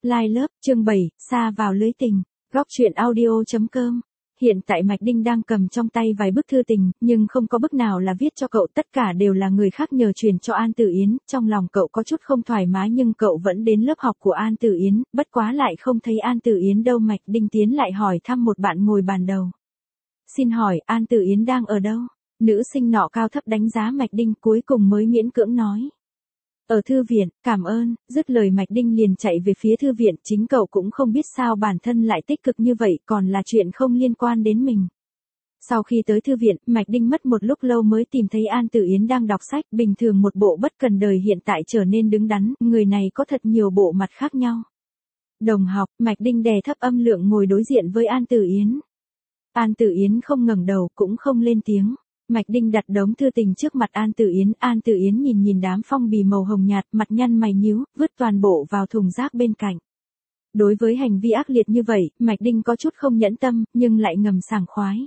Lai lớp, chương 7, xa vào lưới tình, góc truyện audio.com. Hiện tại Mạch Đinh đang cầm trong tay vài bức thư tình, nhưng không có bức nào là viết cho cậu, tất cả đều là người khác nhờ truyền cho An Tử Yến. Trong lòng cậu có chút không thoải mái nhưng cậu vẫn đến lớp học của An Tử Yến, bất quá lại không thấy An Tử Yến đâu. Mạch Đinh tiến lại hỏi thăm một bạn ngồi bàn đầu. Xin hỏi, An Tử Yến đang ở đâu? Nữ sinh nọ cao thấp đánh giá Mạch Đinh, cuối cùng mới miễn cưỡng nói. Ở thư viện, cảm ơn. Dứt lời Mạch Đinh liền chạy về phía thư viện, chính cậu cũng không biết sao bản thân lại tích cực như vậy, còn là chuyện không liên quan đến mình. Sau khi tới thư viện, Mạch Đinh mất một lúc lâu mới tìm thấy An Tử Yến đang đọc sách, bình thường một bộ bất cần đời hiện tại trở nên đứng đắn, người này có thật nhiều bộ mặt khác nhau. Đồng học, Mạch Đinh đè thấp âm lượng ngồi đối diện với An Tử Yến. An Tử Yến không ngẩng đầu, cũng không lên tiếng. Mạch Đinh đặt đống thư tình trước mặt An Tử Yến. An Tử Yến nhìn đám phong bì màu hồng nhạt, mặt nhăn mày nhíu, vứt toàn bộ vào thùng rác bên cạnh. Đối với hành vi ác liệt như vậy, Mạch Đinh có chút không nhẫn tâm, nhưng lại ngầm sảng khoái.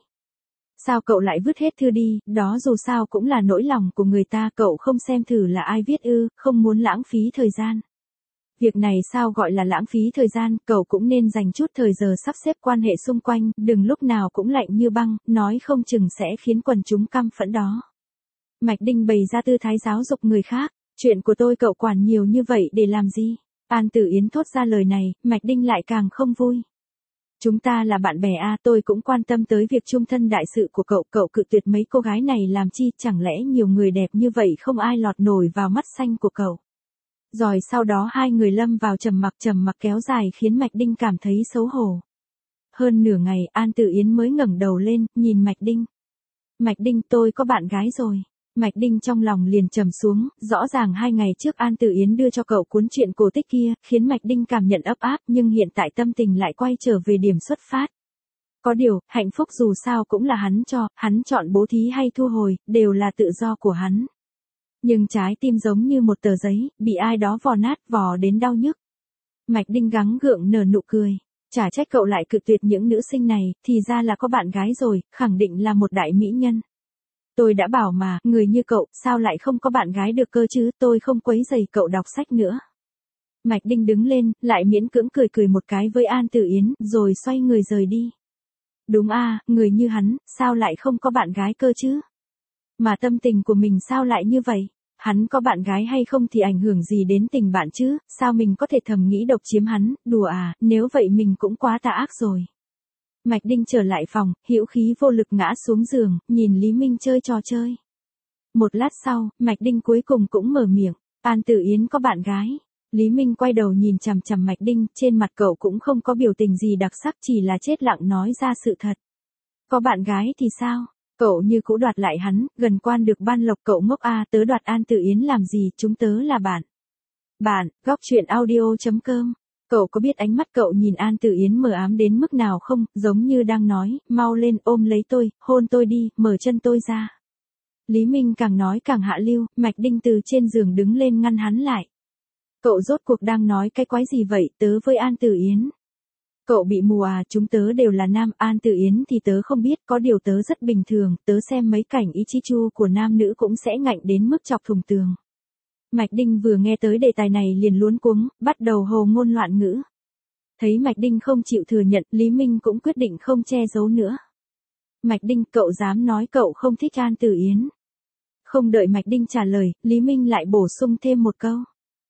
Sao cậu lại vứt hết thư đi, đó dù sao cũng là nỗi lòng của người ta, cậu không xem thử là ai viết ư, không muốn lãng phí thời gian. Việc này sao gọi là lãng phí thời gian, cậu cũng nên dành chút thời giờ sắp xếp quan hệ xung quanh, đừng lúc nào cũng lạnh như băng, nói không chừng sẽ khiến quần chúng căm phẫn đó. Mạch Đinh bày ra tư thái giáo dục người khác, chuyện của tôi cậu quản nhiều như vậy để làm gì? An Tử Yến thốt ra lời này, Mạch Đinh lại càng không vui. Chúng ta là bạn bè à, tôi cũng quan tâm tới việc chung thân đại sự của cậu cự tuyệt mấy cô gái này làm chi, chẳng lẽ nhiều người đẹp như vậy không ai lọt nổi vào mắt xanh của cậu? Rồi sau đó hai người lâm vào trầm mặc kéo dài khiến Mạch Đinh cảm thấy xấu hổ. Hơn nửa ngày, An Tử Yến mới ngẩng đầu lên, nhìn Mạch Đinh. Mạch Đinh, tôi có bạn gái rồi. Mạch Đinh trong lòng liền trầm xuống, rõ ràng 2 ngày trước An Tử Yến đưa cho cậu cuốn truyện cổ tích kia, khiến Mạch Đinh cảm nhận ấp áp, nhưng hiện tại tâm tình lại quay trở về điểm xuất phát. Có điều, hạnh phúc dù sao cũng là hắn cho, hắn chọn bố thí hay thu hồi, đều là tự do của hắn. Nhưng trái tim giống như một tờ giấy, bị ai đó vò nát, vò đến đau nhức. Mạch Đinh gắng gượng nở nụ cười. Chả trách cậu lại cự tuyệt những nữ sinh này, thì ra là có bạn gái rồi, khẳng định là một đại mỹ nhân. Tôi đã bảo mà, người như cậu, sao lại không có bạn gái được cơ chứ, tôi không quấy rầy cậu đọc sách nữa. Mạch Đinh đứng lên, lại miễn cưỡng cười một cái với An Tử Yến, rồi xoay người rời đi. Đúng à, người như hắn, sao lại không có bạn gái cơ chứ? Mà tâm tình của mình sao lại như vậy? Hắn có bạn gái hay không thì ảnh hưởng gì đến tình bạn chứ, sao mình có thể thầm nghĩ độc chiếm hắn, đùa à, nếu vậy mình cũng quá tà ác rồi. Mạch Đinh trở lại phòng, hữu khí vô lực ngã xuống giường, nhìn Lý Minh chơi trò chơi. Một lát sau, Mạch Đinh cuối cùng cũng mở miệng, An Tử Yến có bạn gái. Lý Minh quay đầu nhìn chằm chằm Mạch Đinh, trên mặt cậu cũng không có biểu tình gì đặc sắc, chỉ là chết lặng nói ra sự thật. Có bạn gái thì sao? Cậu như cũ đoạt lại hắn, gần quan được ban lộc, cậu ngốc à, tớ đoạt An Tử Yến làm gì, chúng tớ là bạn. Bạn, góc truyện audio.com. Cậu có biết ánh mắt cậu nhìn An Tử Yến mờ ám đến mức nào không, giống như đang nói, mau lên ôm lấy tôi, hôn tôi đi, mở chân tôi ra. Lý Minh càng nói càng hạ lưu, Mạch Đinh từ trên giường đứng lên ngăn hắn lại. Cậu rốt cuộc đang nói cái quái gì vậy, tớ với An Tử Yến. Cậu bị mù à, chúng tớ đều là nam, An Tử Yến thì tớ không biết, có điều tớ rất bình thường, tớ xem mấy cảnh Ichichu của nam nữ cũng sẽ ngạnh đến mức chọc thủng tường. Mạch Đinh vừa nghe tới đề tài này liền luống cuống, bắt đầu hồ ngôn loạn ngữ. Thấy Mạch Đinh không chịu thừa nhận, Lý Minh cũng quyết định không che giấu nữa. Mạch Đinh, cậu dám nói cậu không thích An Tử Yến. Không đợi Mạch Đinh trả lời, Lý Minh lại bổ sung thêm một câu.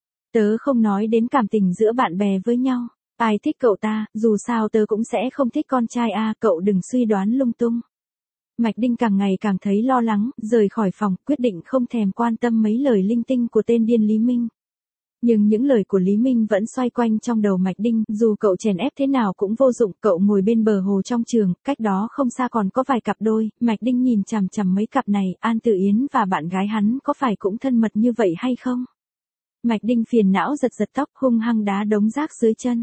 Tớ không nói đến cảm tình giữa bạn bè với nhau. Ai thích cậu ta, dù sao tớ cũng sẽ không thích con trai à, cậu đừng suy đoán lung tung. Mạch Đinh càng ngày càng thấy lo lắng, rời khỏi phòng, quyết định không thèm quan tâm mấy lời linh tinh của tên điên Lý Minh. Nhưng những lời của Lý Minh vẫn xoay quanh trong đầu Mạch Đinh, dù cậu chèn ép thế nào cũng vô dụng, cậu ngồi bên bờ hồ trong trường, cách đó không xa còn có vài cặp đôi, Mạch Đinh nhìn chằm chằm mấy cặp này, An Tử Yến và bạn gái hắn có phải cũng thân mật như vậy hay không? Mạch Đinh phiền não giật tóc, hung hăng đá đống rác dưới chân.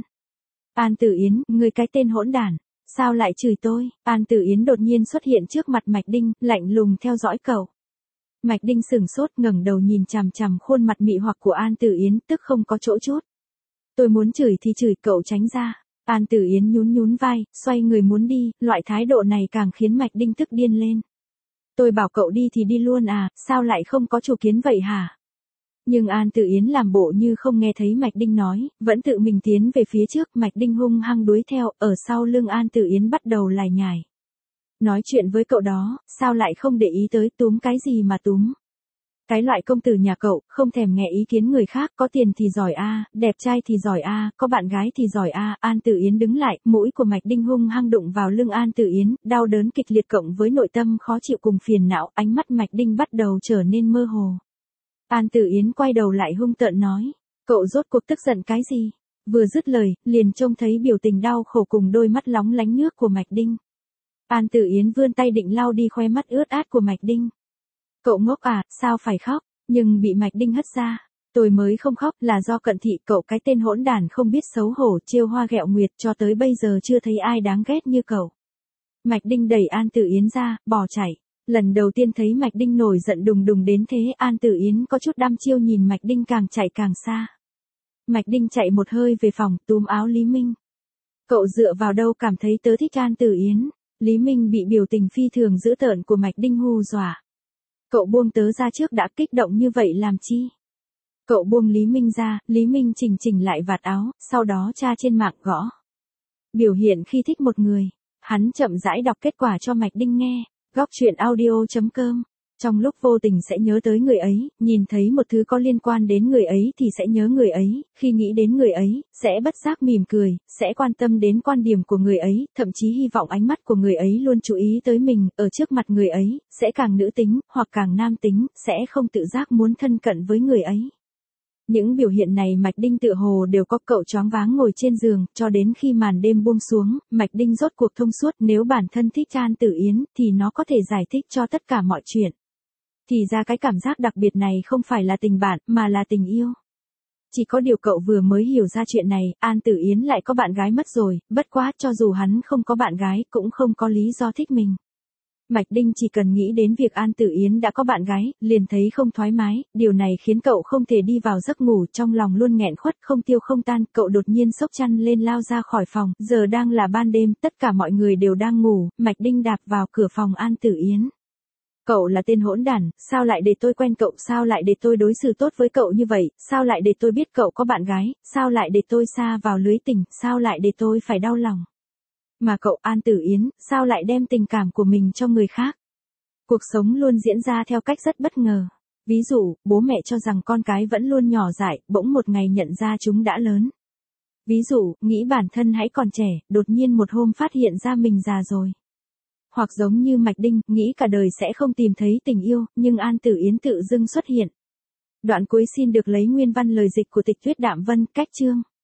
An Tử Yến, ngươi cái tên hỗn đản, sao lại chửi tôi? An Tử Yến đột nhiên xuất hiện trước mặt Mạch Đinh, lạnh lùng theo dõi cậu. Mạch Đinh sửng sốt, ngẩng đầu nhìn chằm chằm khuôn mặt mị hoặc của An Tử Yến, tức không có chỗ chốt. Tôi muốn chửi thì chửi, cậu tránh ra. An Tử Yến nhún vai, xoay người muốn đi, loại thái độ này càng khiến Mạch Đinh tức điên lên. Tôi bảo cậu đi thì đi luôn à, sao lại không có chủ kiến vậy hả? Nhưng An Tử Yến làm bộ như không nghe thấy Mạch Đinh nói, vẫn tự mình tiến về phía trước, Mạch Đinh hung hăng đuổi theo, ở sau lưng An Tử Yến bắt đầu lải nhải. Nói chuyện với cậu đó, sao lại không để ý tới, túm cái gì mà túm. Cái loại công tử nhà cậu, không thèm nghe ý kiến người khác, có tiền thì giỏi a, đẹp trai thì giỏi a, có bạn gái thì giỏi a. An Tử Yến đứng lại, mũi của Mạch Đinh hung hăng đụng vào lưng An Tử Yến, đau đớn kịch liệt cộng với nội tâm khó chịu cùng phiền não, ánh mắt Mạch Đinh bắt đầu trở nên mơ hồ. An Tử Yến quay đầu lại hung tợn nói, cậu rốt cuộc tức giận cái gì? Vừa dứt lời, liền trông thấy biểu tình đau khổ cùng đôi mắt lóng lánh nước của Mạch Đinh. An Tử Yến vươn tay định lau đi khóe mắt ướt át của Mạch Đinh. Cậu ngốc à, sao phải khóc, nhưng bị Mạch Đinh hất ra. Tôi mới không khóc, là do Cận Thị, cậu cái tên hỗn đản không biết xấu hổ, trêu hoa ghẹo nguyệt, cho tới bây giờ chưa thấy ai đáng ghét như cậu. Mạch Đinh đẩy An Tử Yến ra, bỏ chạy. Lần đầu tiên thấy Mạch Đinh nổi giận đùng đùng đến thế, An Tử Yến có chút đăm chiêu nhìn Mạch Đinh càng chạy càng xa. Mạch Đinh chạy một hơi về phòng, túm áo Lý Minh. Cậu dựa vào đâu cảm thấy tớ thích An Tử Yến? Lý Minh bị biểu tình phi thường dữ tợn của Mạch Đinh hù dọa. Cậu buông tớ ra trước đã, kích động như vậy làm chi? Cậu buông Lý Minh ra, Lý Minh chỉnh lại vạt áo, sau đó tra trên mạng gõ. Biểu hiện khi thích một người. Hắn chậm rãi đọc kết quả cho Mạch Đinh nghe. Góc truyện audio.com. Trong lúc vô tình sẽ nhớ tới người ấy, nhìn thấy một thứ có liên quan đến người ấy thì sẽ nhớ người ấy, khi nghĩ đến người ấy, sẽ bất giác mỉm cười, sẽ quan tâm đến quan điểm của người ấy, thậm chí hy vọng ánh mắt của người ấy luôn chú ý tới mình, ở trước mặt người ấy, sẽ càng nữ tính, hoặc càng nam tính, sẽ không tự giác muốn thân cận với người ấy. Những biểu hiện này Mạch Đinh tự hồ đều có. Cậu choáng váng ngồi trên giường, cho đến khi màn đêm buông xuống, Mạch Đinh rốt cuộc thông suốt, nếu bản thân thích An Tử Yến, thì nó có thể giải thích cho tất cả mọi chuyện. Thì ra cái cảm giác đặc biệt này không phải là tình bạn, mà là tình yêu. Chỉ có điều cậu vừa mới hiểu ra chuyện này, An Tử Yến lại có bạn gái mất rồi, bất quá cho dù hắn không có bạn gái, cũng không có lý do thích mình. Mạch Đinh chỉ cần nghĩ đến việc An Tử Yến đã có bạn gái, liền thấy không thoải mái, điều này khiến cậu không thể đi vào giấc ngủ, trong lòng luôn nghẹn khuất không tiêu không tan, cậu đột nhiên xốc chăn lên lao ra khỏi phòng, giờ đang là ban đêm, tất cả mọi người đều đang ngủ, Mạch Đinh đạp vào cửa phòng An Tử Yến. Cậu là tên hỗn đản, sao lại để tôi quen cậu, sao lại để tôi đối xử tốt với cậu như vậy, sao lại để tôi biết cậu có bạn gái, sao lại để tôi sa vào lưới tình, sao lại để tôi phải đau lòng. Mà cậu An Tử Yến, sao lại đem tình cảm của mình cho người khác? Cuộc sống luôn diễn ra theo cách rất bất ngờ. Ví dụ, bố mẹ cho rằng con cái vẫn luôn nhỏ dại, bỗng một ngày nhận ra chúng đã lớn. Ví dụ, nghĩ bản thân hãy còn trẻ, đột nhiên một hôm phát hiện ra mình già rồi. Hoặc giống như Mạch Đinh, nghĩ cả đời sẽ không tìm thấy tình yêu, nhưng An Tử Yến tự dưng xuất hiện. Đoạn cuối xin được lấy nguyên văn lời dịch của Tịch Tuyết Đạm Vân, cách chương.